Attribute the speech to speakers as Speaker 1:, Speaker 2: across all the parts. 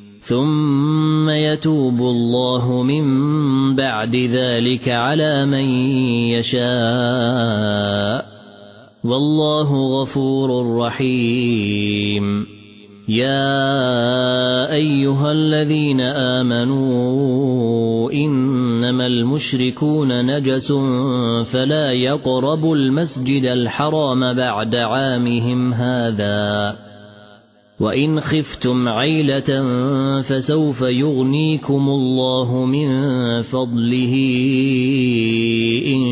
Speaker 1: ثم يتوب الله من بعد ذلك على من يشاء والله غفور رحيم يا أيها الذين آمنوا إنما المشركون نجس فلا يقربوا المسجد الحرام بعد عامهم هذا وإن خفتم عيلة فسوف يغنيكم الله من فضله إن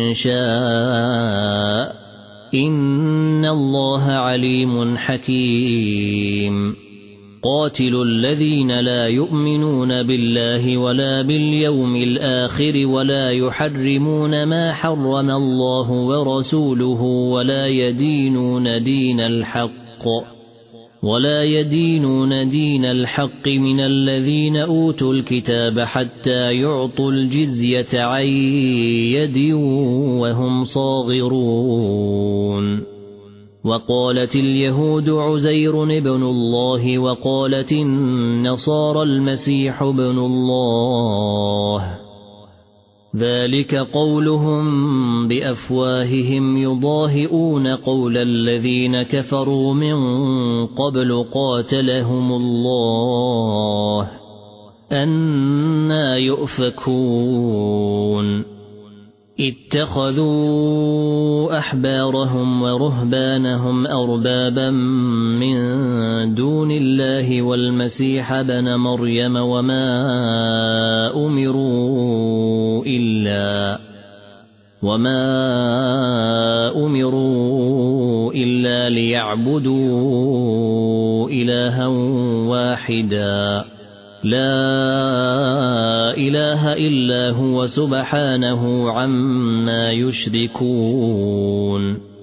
Speaker 1: شاء إن الله عليم حكيم قاتلوا الذين لا يؤمنون بالله ولا باليوم الآخر ولا يحرمون ما حرم الله ورسوله ولا يدينون دين الحق من الذين أوتوا الكتاب حتى يعطوا الجزية عن يد وهم صاغرون وقالت اليهود عزير ابن الله وقالت النصارى المسيح ابن الله ذلك قولهم بأفواههم يضاهئون قول الذين كفروا من قبل قاتلهم الله أنى يؤفكون اتخذوا أحبارهم ورهبانهم أربابا من دون الله والمسيح ابن مريم وما أمروا إلا ليعبدوا إلها واحدا لا إله إلا هو سبحانه عما يشركون